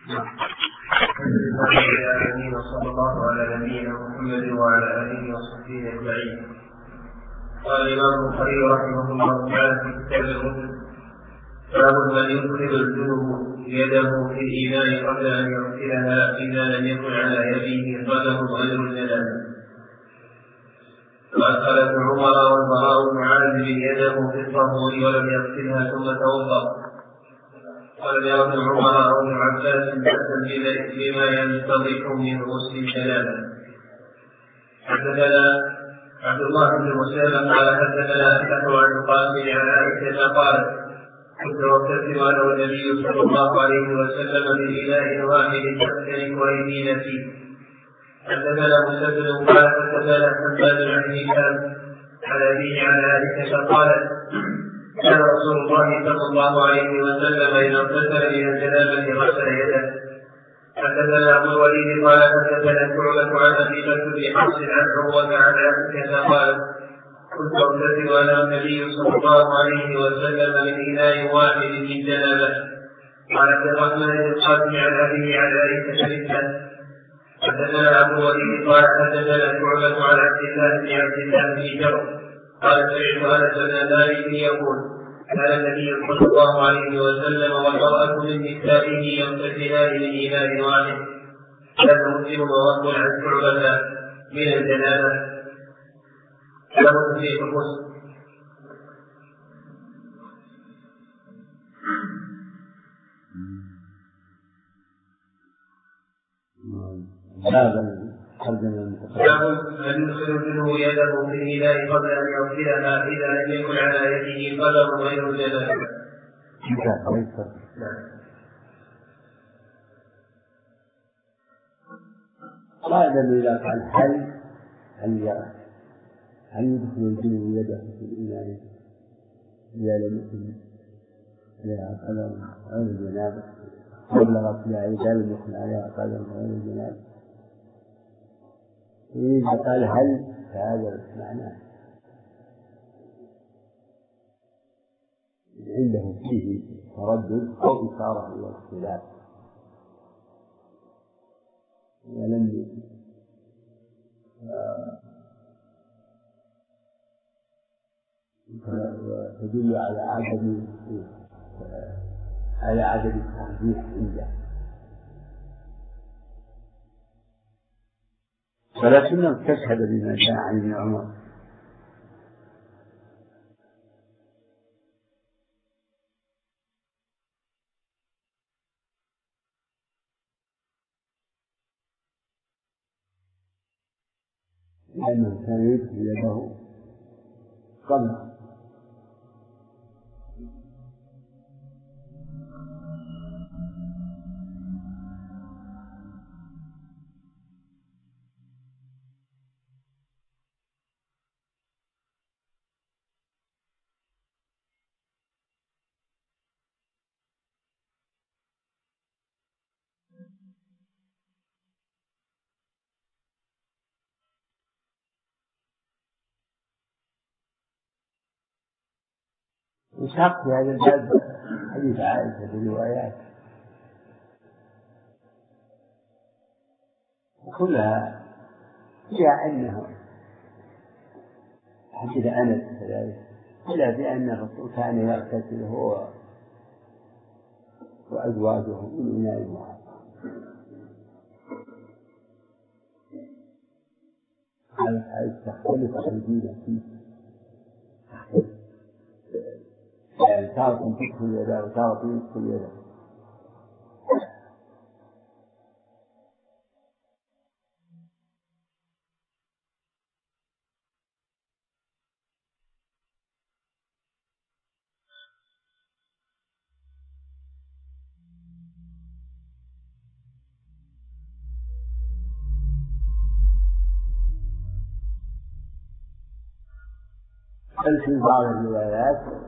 وصلى الله على نبينا محمد وعلى آله وصحبه أجمعين. قال الإمام البخاري رحمه الله تعالى في كتاب المسلم: باب من يدخل الجنب يده في الإناء قبل أن يغسلها إذا لم يكن على يده قدم غير الجنابة. وأدخل ابن عمر والبراء بن عازب يده في الطهور ولم يغسلها ثم توضأ. قال يا ابن عمر أو ابن عباس بأسا بما ينتضح من غسل الجنابة. حدثنا عبد الله بن مسلم قال حدثنا أبي عن القاسم عن عائشة قالت: كنت وكلت أنا والنبي صلى الله عليه وسلم بإناء واحد تختلف أيدينا فيه. حدثنا مسدد قال حدثنا حماد عن هشام عن أبيه عن عائشة قالت: كان رسول الله صلى الله عليه وسلم إذا اغتسل من الجنابة غسل يده. حدثنا أبو الوليد قال حدثنا شعبة عن أبي بكر بن حفص عن عروة عن عائشة قالت: كنت أغتسل أنا والنبي صلى الله عليه وسلم من إناء واحد من جنابة. قال عبد الرحمن بن القاسم عن أبيه عن عائشة مثله. حدثنا أبو الوليد قال حدثنا شعبة عن عبد الله بن جبر قال: سمعت أنس بن مالك يقول: كان النبي صلى الله عليه وسلم والمرأة من نسائه يغتسلان من إناء واحد. كان مسلم ووهب عن شعبة من الجنابة. له في الغسل. باب من يدخل منه يده في الإناء قبل أن يغسلها إذا لم يكن على يده قدم غير الجنابة. قال إذا كان هل يدخل الجنب يده في الإناء إذا لم يكن عليها قدم غير الجنابة قبل غسلها إذا لم يكن عليها قدم غير الجنابة؟ إذا قال هل فهذا معناه عنده فيه تردد أو إشارة إلى الاختلاف. ولم تدل على عدم الترجيح عنده، ولكنه تشهد بما جاء عن ابن عمر. لأنه كان يدخل يده قبل وشق في هذا الباب حديث عائشة بالروايات وكلها فيها أنه حديث أنس كذلك إلا بأن الرسول كان يغتسل هو وأزواجه من إناء واحد. هذا تختلف أيدينا فيه، يعني تارة تدخل يده وتارة يدخل يده. بل في بعض الروايات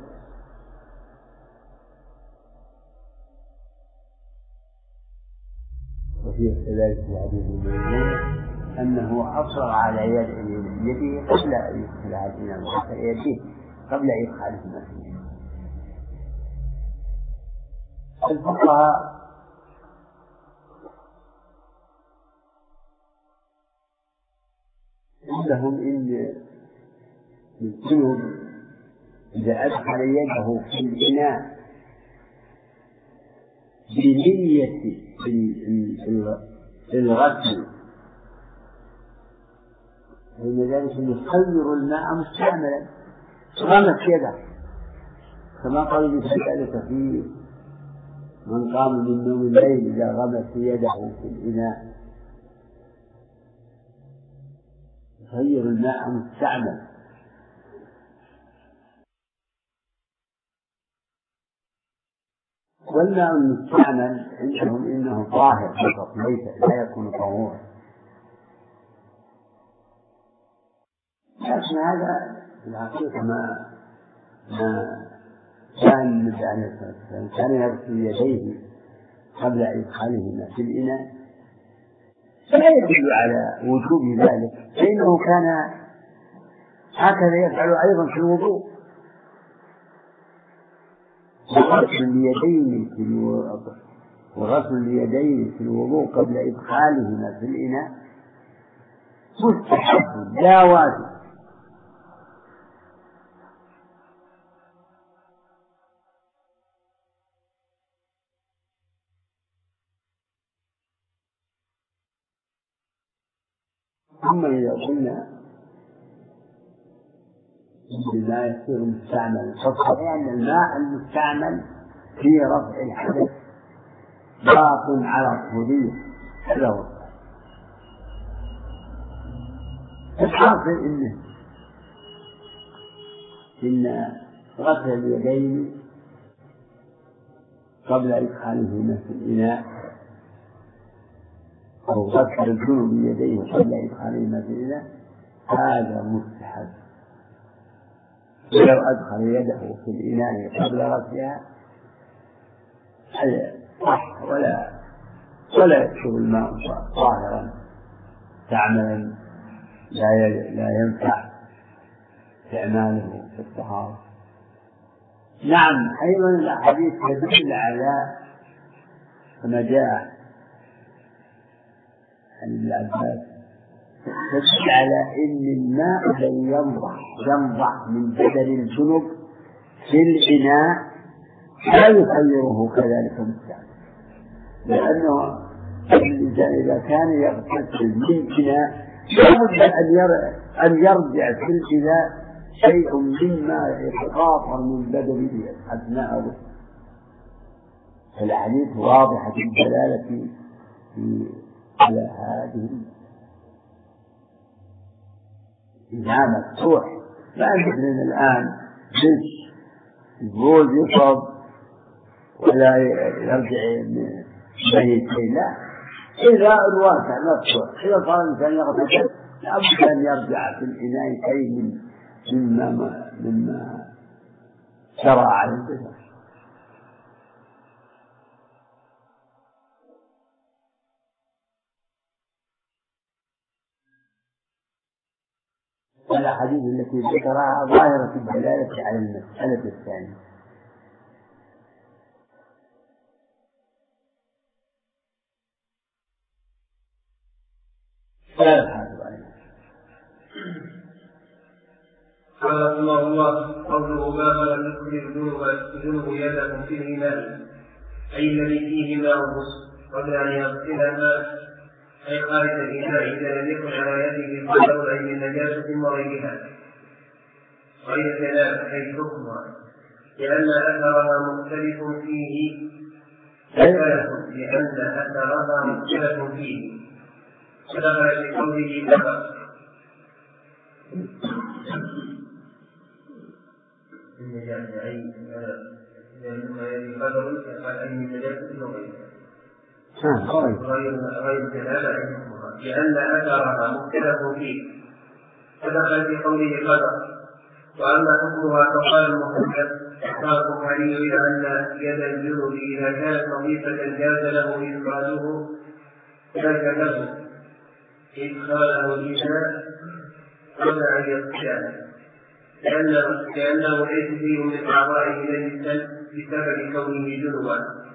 وفي كذلك في حديث الميمون أنه أصر على يده قبل أن يدخلها الإناء وحتى يديه قبل إدخاله المسجد. الفقهاء عندهم إن الجنوب إذا أدخل يده في الإناء بنية الغسل فإن ذلك يخير الماء مستعملا غمس يده، كما قال ذلك في من قام من نوم الليل إذا غمس يده في الإناء يخير الماء مستعمل. والماء المستعمل عندهم إنه طاهر فقط ليس لا يكون طهورا، لكن هذا في الحقيقة ما كان النبي عليه الصلاة والسلام كان يغسل يديه قبل إدخالهما في الإناء، لا يدل على وجوب ذلك، فإنه كان هكذا يفعل أيضا في الوضوء، وغسل اليدين في الوضوء قبل إدخالهما في الإناء مستحب لا واجب. ثم إذا قلنا الماء يصير مستعملا فالصحيح أن الماء المستعمل في رفع الحدث باق على الطهورية، هذا هو الحاصل إن غسل اليدين قبل إدخالهما في الإناء أو غسل الجنوب بيديه قبل إدخالهما في الإناء هذا مستحب، ولو أدخل يده في الإناء قبل غسلها صح ولا يكشف الماء طاهرا مستعملا لا ينفع استعماله في الطهارة. نعم أيضا الأحاديث تدل على كما جاء عن ابن عباس تدل على أن الماء الذي ينضح من بدن الجنب في الإناء لا يخيره كذلك مستعمل، لأنه الإنسان إذا كان يغتسل من إناء لابد أن يرجع في الإناء شيء مما يتقاطر من بدنه أثناء الحديث واضحة الدلالة على هذه إناء مفتوح، لا مثلنا الآن البول يصب ولا يرجع ميت شيء، لا إذا الواسع مفتوح إذا صار الإنسان يغتسل لابد أن يرجع في الإناء شيء مما شرع على البشر. الأحاديث التي ذكرها ظاهرة الدلالة على المسألة الثانية. قال رحمه الله قوله ما فلم يدخل الجنوب يده في الإناء أي الذي فيه ماء الغسل قبل أن يغسلها أي خارج الإناء إذا لم يكن على يده قدر أي من نجاسة وغيرها غير ثلاث أي حكمها لأن أثرها مختلف فيه ودخل في قوله كفر النجاسة أي لأنما يلي قدر أي من نجاسة وغيرها غير ثلاث أي حكمها لأن أثرها مختلف فيه ودخل في قوله قدر وأما حكمها فقال المحدث قال البخاري إلى أن يد الجنوب إذا كانت نظيفة جاز له إدخاله ذاك له إدخاله الإناء قبل أن يغسلها لأنه ليس فيه من أعضائه نجسا بسبب كونه جنبا.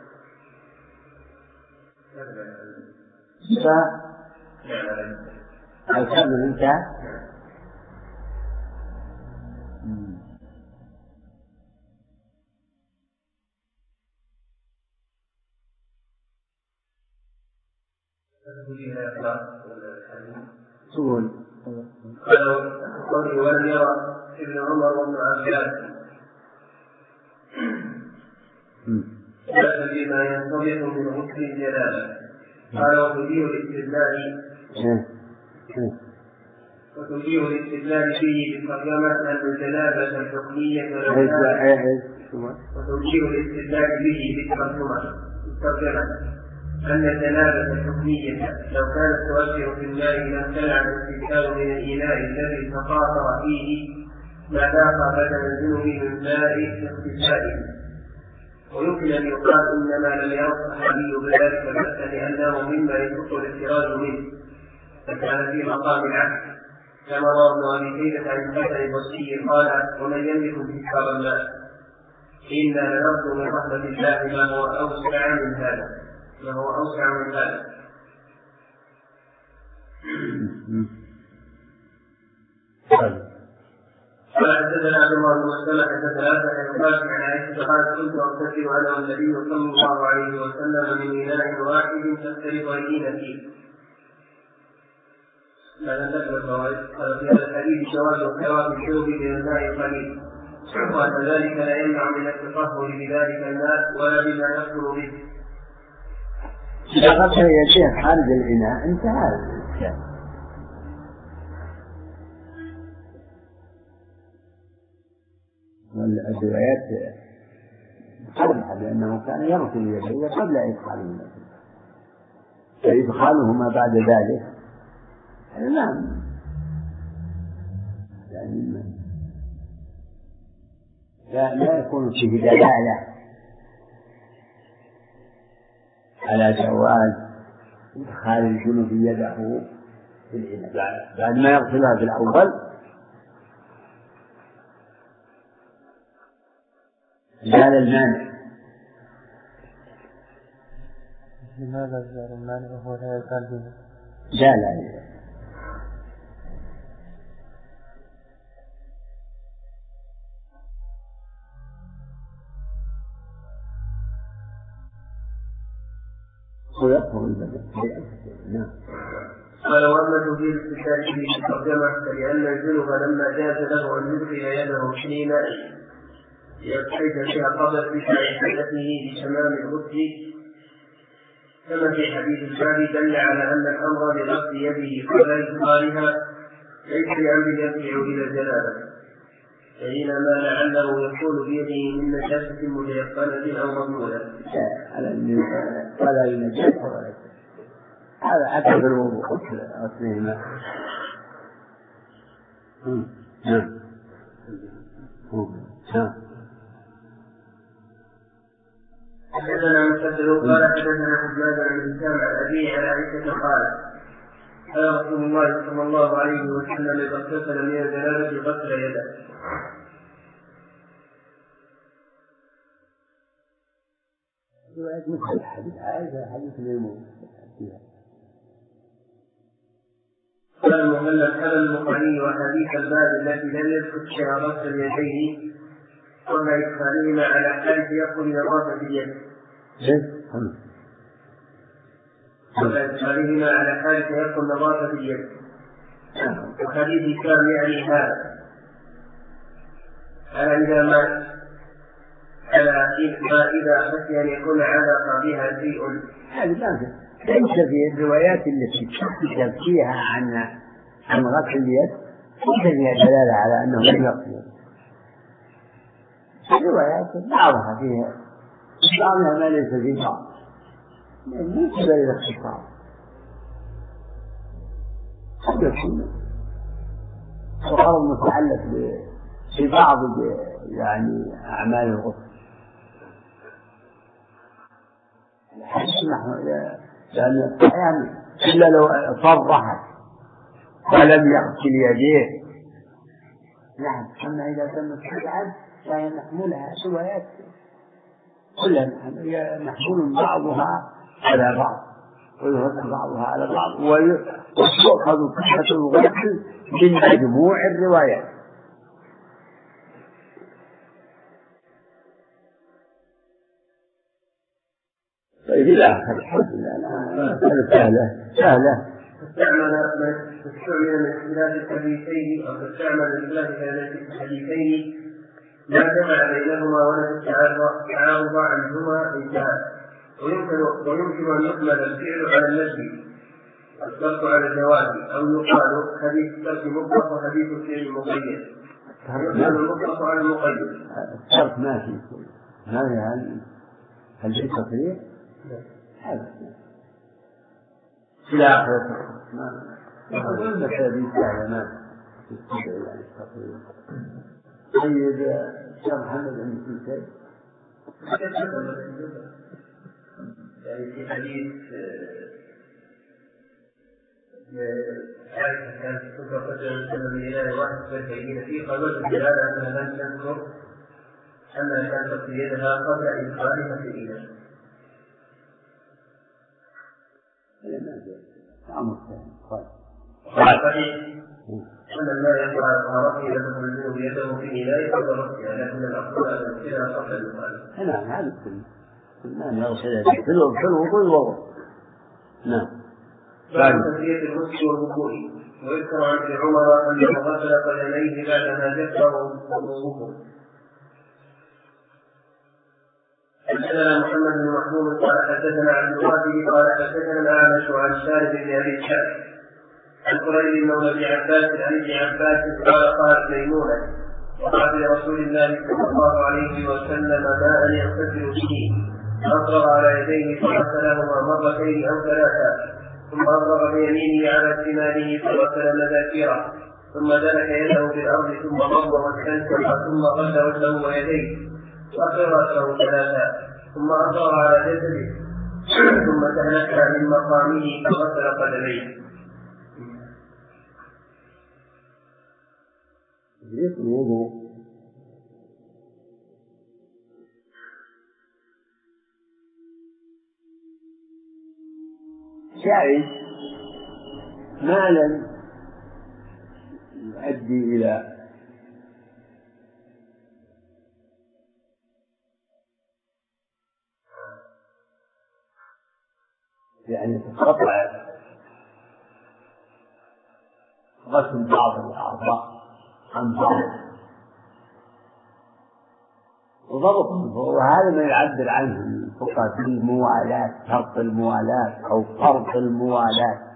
الكامل انتهى تقول قالوا ولم يرى ابن عمر وابن عباس بأس بما ينطبق من غسل الجنابة. قال وتجيء الاستدلال فيه بالترجمة أن الجنابة الحكمية أن الجنابة الحكمية لو كانت تؤثر في الماء لامتنع الاستنشاق من الإناء الذي تقاطر فيه ما ذاق بدل الجنوب من ماء اغتساله. ويمكن أن يقال إنما لم يرى الصحابي بذلك بأسا لأنه مما يصح الاحتراز منه فكان في مقام العكس كما روى ابن أبي شيبة عن الحسن البصري قال ومن يملك انتشار الماء إنا لنرجو من رحمة الله ما هو أوسع من هذا. قال حدثنا عبد الله بن مسلمة حدثنا أبي عن عائشة قالت كنت أغتسل أنا والنبي صلى الله عليه وسلم من إناء واحد تختلف أيدينا فيه. لا نذكر الفوائد. قال في هذا الحديث جواز احتراق الثوب من الماء القليل وأن ذلك لا يمنع من التطهر بذلك الماء ولا بما يخطر به. إذا غسل يديه خارج الإناء انتهى الإشكال. والروايات صرحت بأنه كان يغسل يديه قبل إدخال الماء فإدخالهما بعد ذلك نعم يعني لا يكون فيه دلالة على جواز إدخال الجنوب يده في الإناء بعد ما يغسلها في الأول زال المانع. لماذا زال المانع وهو لا يزال به؟ زال ويظهر البدن. نعم. قال وأما تجيب استدلال في الترجمة فلأن الجنب لما جاز له أن يدخل يده حين يبتعد فيها قبل ابتداء حدثه بتمام الغسل كما في حديث الباب دل على أن الأمر بغسل يده قبل إدخالها ليس بأمر يرجع إلى الجنابة فإنما لعله يكون بيده من نجاسة متيقنة أو مضمونة. ولا ينجس هذا حتى في الوضوء أصلهما. حدثنا مسدد قال حدثنا حماد بن هشام عن أبيه عن عائشة قال قال رسول الله صلى الله عليه وسلم إذا اغتسل من الجنابة غسل يده. رواية مثل حديث عائشة حديث الميمون فيها. قال المهلب هذا البخاري وحديث الباب التي لم يذكر فيها غسل اليدين وما إدخالهما على حال يقول نظافة اليد. وما إدخالهما على حال يقول نظافة اليد. وحديث كان يعني هذا على إذا ما إذا خشي أن يكون علق بها شيء. هذا ليس في الروايات التي تحدث فيها عن غسل اليد ليس فيها دلالة على أنه لم يغسل. الروايات بعضها فيها بعضها ما ليس فيه بعض ليس إلى اختصار قد يكون وغرض متعلق ببعض يعني أعمال الغسل لأن يعني إلا لو صرحت ولم يغسل يديه نعم. أما إذا تمت تبعد فهي محمولها روايات كلها محمول بعضها على بعض ويرد بعضها على بعض وتؤخذ صحة الغسل من مجموع الروايات. في الآخر الحمد لله سهلة. تستعمل من اختلاف الحديثين أو تستعمل من اختلاف الحديثين لا جمع بينهما ولا التعارض عنهما انتهى. ويمكن أن يحمل الفعل على النفي والترك على الجواز، أو يقال حديث الترك مطلق وحديث الفعل مقيد. يحمل المطلق على المقيد. الترك ما في هل في تصريح؟ هذا لا ما المسألة سهلة تستدعي عن التصريح. طيب شيخ محمد عندك في شيء؟ يعني في حديث عائشة كانت تذكر رجلا سلم إلى واحد فيه فيه قالوا الدلالة أنها لم تذكر أنها كانت تغسل يدها قبل إدخالها في الإناء. صحيح أن لا يقع طهارته إذا تدخل منه يده في الإناء قبل غسلها، لكن الأفضل أن يغسلها قبل الإدخال. نعم هذا السنة. نعم في الوضوء والوضوء. نعم. بعد تسلية الغسل والوضوء. ويذكر عن ابن عمر أنه غسل قدميه بعدما جفه وضوءه. حدثنا محمد بن محمود قال حدثنا عبد الوهاب قال حدثنا الأعمش عن سالم بن أبي الشعث عن قريب مولى ابن عباس عن ابن عباس قال قالت ميمونة وقال لرسول الله صلى الله عليه وسلم ماء يغتسل به، أفرغ على يديه فغسلهما مرتين أو ثلاثا، ثم أفرغ بيمينه على شماله فغسل مذاكيره، ثم دلك يده بالأرض ثم مضى واستنشق ثم غسل وجهه ويديه وأخر رأسه ثلاثا، ثم أفرغ على جسده ثم تنكى من مقامه فغسل قدميه. شاهد ما لم يؤدي إلى يعني تقطع غسل بعض الأعضاء عن بعض وضبط، وهذا ما يعبر عنه الفقهاء بالموالاة، شرط الموالاة أو فرض الموالاة.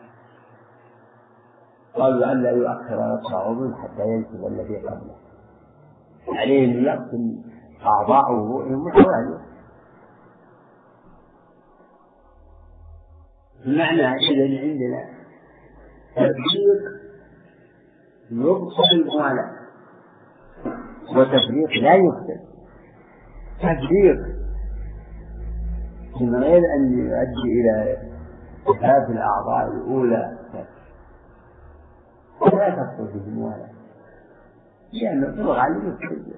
قالوا أن لا يؤخر رفع عضو حتى ينسب الذي قبله، عليه أن يغسل أعضاءه متوالية. بمعنى إذن عندنا تفريق يبطل الموالاة وتفريق لا يبطل. تفريق من غير أن يؤدي إلى إتلاف الأعضاء الأولى لا تبطل به الموالاة، لأنه طلع عليه التفريق.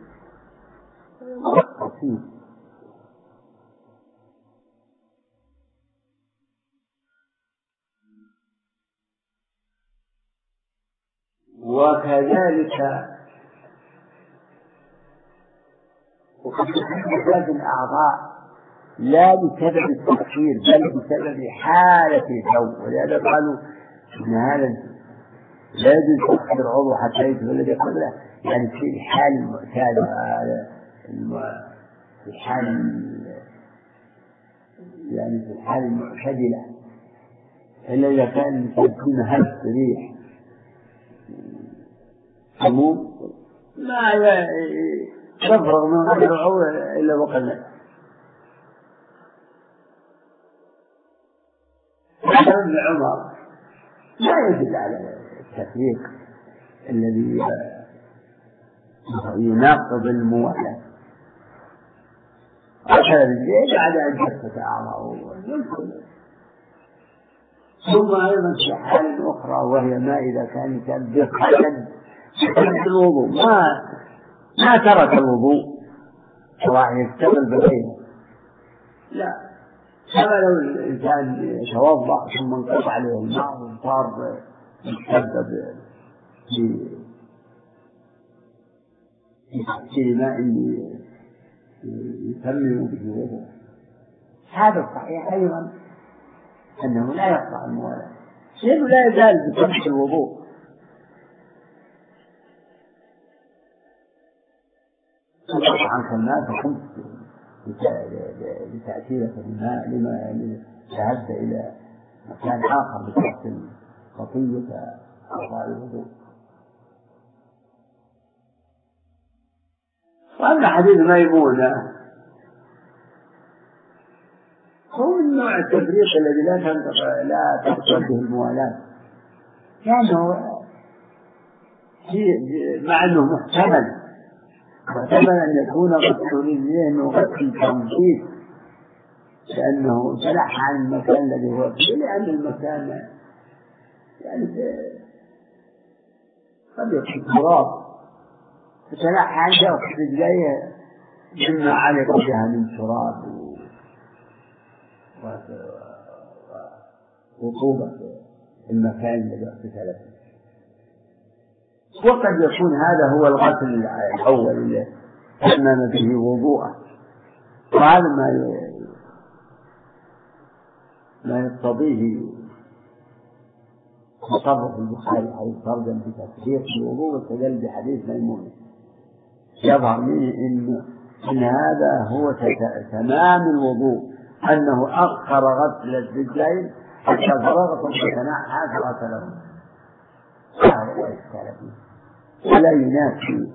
وكذلك وقد تحدث الأعضاء لا بسبب التأثير بل بسبب حالة الجو، ولهذا قالوا إن هذا لا يجوز تأثير عضو حتى يجب الذي قبله، يعني في الحال المعتادة، في الحال يعني في الحال المعتدلة، إلا إذا كان يكون هز ريح حموم ما يفرغ من غير العضو إلا وقد ابن عمر لا يدل على التفريق الذي يناقض الموالاة. أخذ الزيت بعد أن جفت أعضاءه. ثم أيضا في حال أخرى وهي ما إذا كان بقلب الوضوء ما ترك الوضوء سواء يشتغل بغيره، لا، كما لو الإنسان يتوضأ ثم انقطع عليه الماء وصار يتسبب في تحصيل ماء يسمم به وضوءه، هذا الصحيح أيضا أنه لا يقطع الموالاة، لأنه لا يزال بترك الوضوء. طبعا كالماء تقوم لتأثيرك الماء لما ذهبت إلى مكان آخر بتحصل خطية أعضاء الوضوء. وأما حديث ميمونة هو من نوع التفريق الذي لا تقصد به الموالاة، لأنه مع أنه محتمل أن يكون غسل رجلين وغسل تنظيف، لأنه تلح عن المكان الذي هو فيه، لأن المكان يعني قد يكون تراب فتلح عن شخص رجليه مما علق بها من تراب ورطوبة المكان الذي اغتسل فيه. وقد يكون هذا هو الغسل الأول الذي تمم به وضوءه، وهذا ما يقتضيه تصرف البخاري حيث ترجم بتفسير الوضوء واستدل بحديث ميمونة. يظهر منه إن هذا هو تمام الوضوء، أنه أخر غسل الرجلين حتى فرغ ثم تنحى فغسلهم، ولا ينافي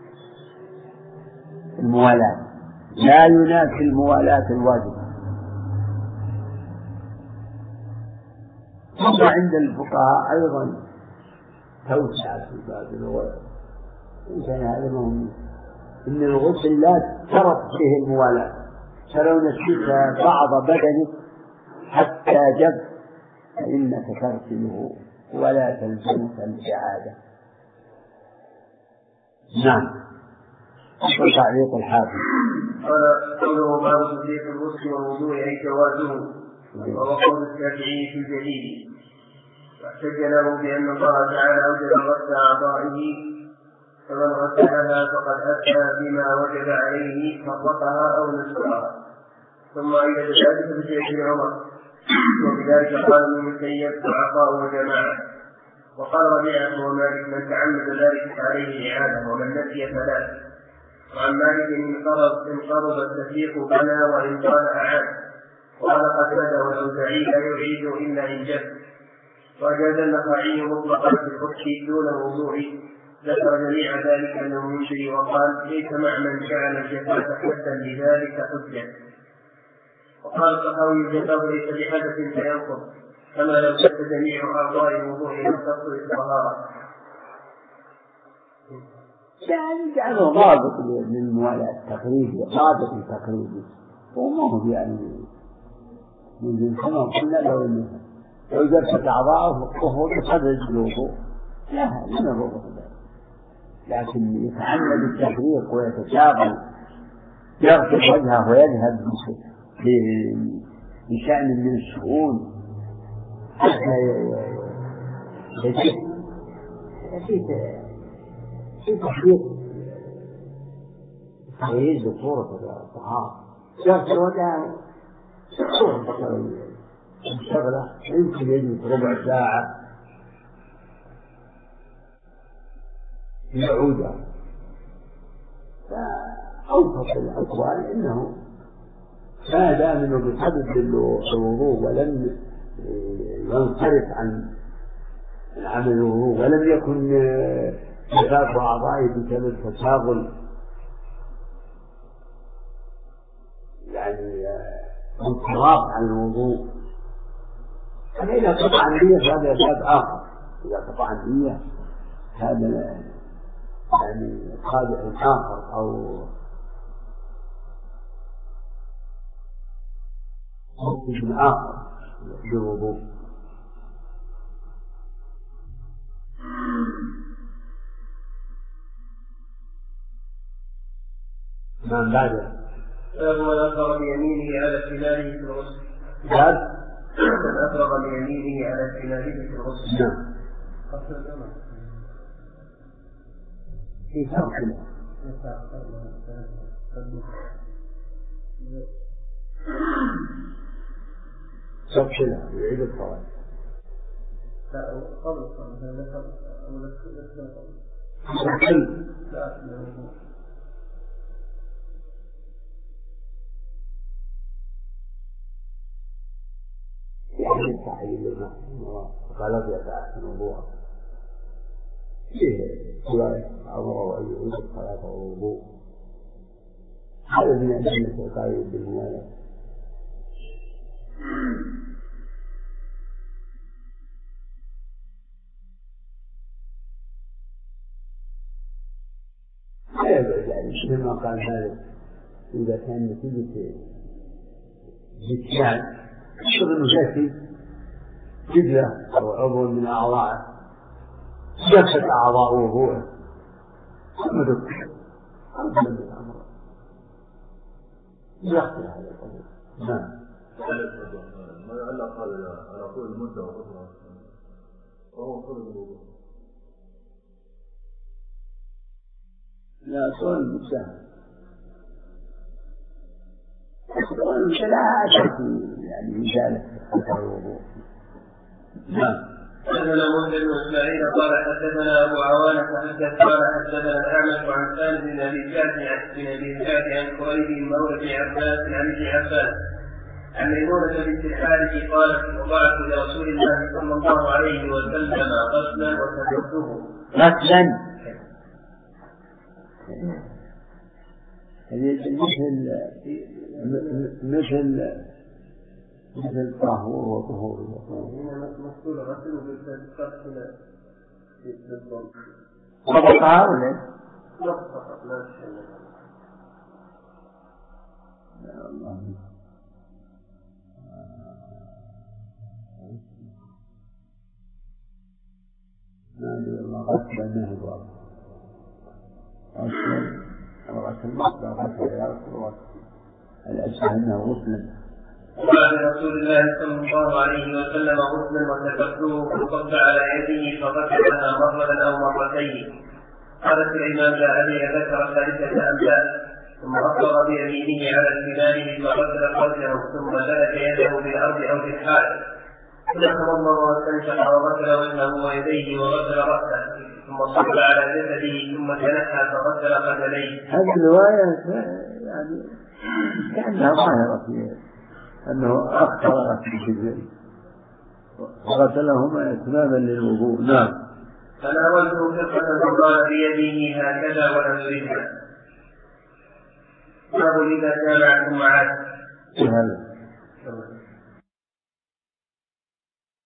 الموالاة، لا ينافي الموالاة الواجبة. ثم عند الفقهاء أيضا توسع في باب الغسل، إنسان هذا مهم، إن الغسل لا تشترط فيه الموالاة، فلو نسيت بعض بدنك حتى جب فإنك تغسله ولا تلزمك الإعادة. نعم. تعليق الحافظ قال قوله باب تفريق الغسل والوضوء أي جوازه، وهو قول الشافعي في الجديد، واحتج له بأن الله تعالى أوجب غسل أعضائه، فمن غسلها فقد أتى بما وجب عليه فرقها أو نسخها. ثم أيد ذلك بشيخ عمر، وبذلك قال ابن المسيب وعطاء وجماعة. وقال ربيعة ومالك من تعمد ذلك عليه إعادة، ومن نسي فلا. وعن مالك إن قرب التفريق بنى وإن قال أعاد. وقال قتادة والأوزاعي لا يعيد إلا إن جد. وأجاز النخعي مطلقا في الغسل دون الوضوء، ذكر جميع ذلك أنه يجري، وقال ليس مع من جعل الجفاف حدا لذلك حجة. وقال الطحاوي الجفاف ليس بحدث فينقض، كما لو شد جميع أعضاء الوضوء لم تصل الطهارة. يعني جعله ضابط للموالاة التقريبي، ضابط تقريبي، وما هو يعني من كما قلنا لو جفت أعضاءه وهو يخرج الوضوء لا نضبط ذلك، لكن يتعمد التفريق ويتشاغل يغسل وجهه ويذهب بشأن من الشؤون حتى في تحقيق تغيير بصورة الطهارة، يغسل وجهه الشغلة يمكن يجلس ربع ساعة يعود. فأوسط الأقوال إنه ما دام انه بحدث الوضوء ولم ينصرف عن عمل الوضوء ولم يكن جفاف أعضائه بسبب تشاغل يعني انصراف عن الوضوء. إذا قطع النية فهذا باب آخر، إذا قطع النية هذا يعني قادح آخر أو حكم آخر بالوضوء. من بعده من أفرغ بيمينه على شماله في الغسل. من أفرغ بيمينه على شماله في الغسل. نعم. في فرق. تفصلها ويعيد الصلاة. لا قبل الصلاة هذا يعني صحيح لما قالت يتأحسن وضوءه فيه رواية أمره أن يعيد الصلاة والوضوء. هذا من أدلة القائل بالموالاه. لا يبعد يعني مثل ما قال هذا إذا كان نتيجة جتيان الشغل إنه شاكي جدة أو عضو من أعضائه جفت أعضاء وضوءه ثم ذكر أرجل من الأمر يخطر هذا الأمر. نعم. ما يعلق هذا على طول المدة وهو طول الوضوء؟ لا طول المدة طول المدة لا أشك يعني مثالة أثر الوضوء. نعم. حدثنا موسى بن اسماعيل قال حدثنا ابو عوانة قال حدثنا الاعمش عن سالم بن ابي سعد عن قريب مولى عباس عن ابن عباس عن ميمونة بنت الحارث قالت وضعت لرسول الله صلى الله عليه وسلم غسلا وكتبته غسلا مثل طهور وطهور مقصود غسل بالفتح طبقها ولا فقط لا شيء. يا الله ما أدري الله غسل ما هو غسل مصدر غسل يا رسول الله الأشهر أنه غسل. وبعد رسول الله صلى الله عليه وسلم غسلا وتكفله فصب على يده فغسلها مرة أو مرتين. قال سليمان لا أدري ذكر ثالثة أم لا. ثم أفضل بيمينه على شماله فغسل فرجه ثم سلك يده بالأرض أو بالحال ثم تمضمض واستنشق وغسل وجهه ويديه وغسل رأسه ثم صب على جسده ثم تنحى فغسل قدميه. هذه الرواية يعني كأنها ظاهرة فيها أنه أخطر غسل الجزء وغسلهما إتماما للوضوء. نعم. فناولته فرقة فقال بيده هكذا ولم يردها. باب إذا جامعكم معاد. هذا